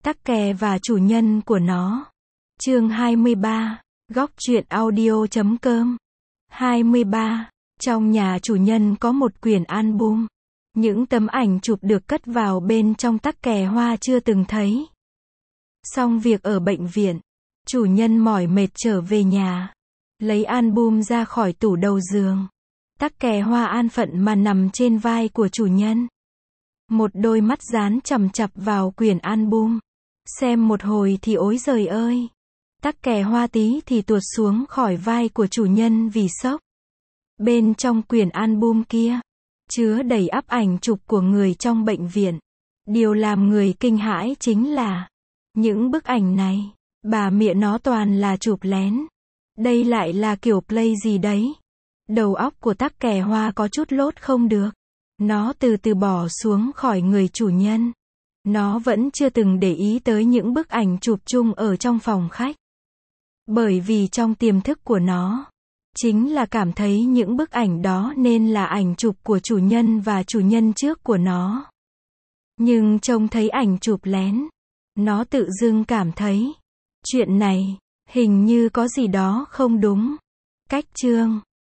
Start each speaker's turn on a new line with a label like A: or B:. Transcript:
A: Tắc kè và chủ nhân của nó. Chương 23. Góc truyện audio.com. 23. Trong nhà chủ nhân có một quyển album. Những tấm ảnh chụp được cất vào bên trong tắc kè hoa chưa từng thấy. Xong việc ở bệnh viện, chủ nhân mỏi mệt trở về nhà, lấy album ra khỏi tủ đầu giường. Tắc kè hoa an phận mà nằm trên vai của chủ nhân. Một đôi mắt dán chằm chằm vào quyển album. Xem một hồi thì ối giời ơi. Tắc kè hoa tí thì tuột xuống khỏi vai của chủ nhân vì sốc. Bên trong quyển album kia, chứa đầy ắp ảnh chụp của người trong bệnh viện. Điều làm người kinh hãi chính là, những bức ảnh này, bà mẹ nó toàn là chụp lén. Đây lại là kiểu play gì đấy? Đầu óc của tắc kè hoa có chút lốt không được. Nó từ từ bỏ xuống khỏi người chủ nhân. Nó vẫn chưa từng để ý tới những bức ảnh chụp chung ở trong phòng khách. Bởi vì trong tiềm thức của nó, chính là cảm thấy những bức ảnh đó nên là ảnh chụp của chủ nhân và chủ nhân trước của nó. Nhưng trông thấy ảnh chụp lén, nó tự dưng cảm thấy, chuyện này, hình như có gì đó không đúng. Cách chương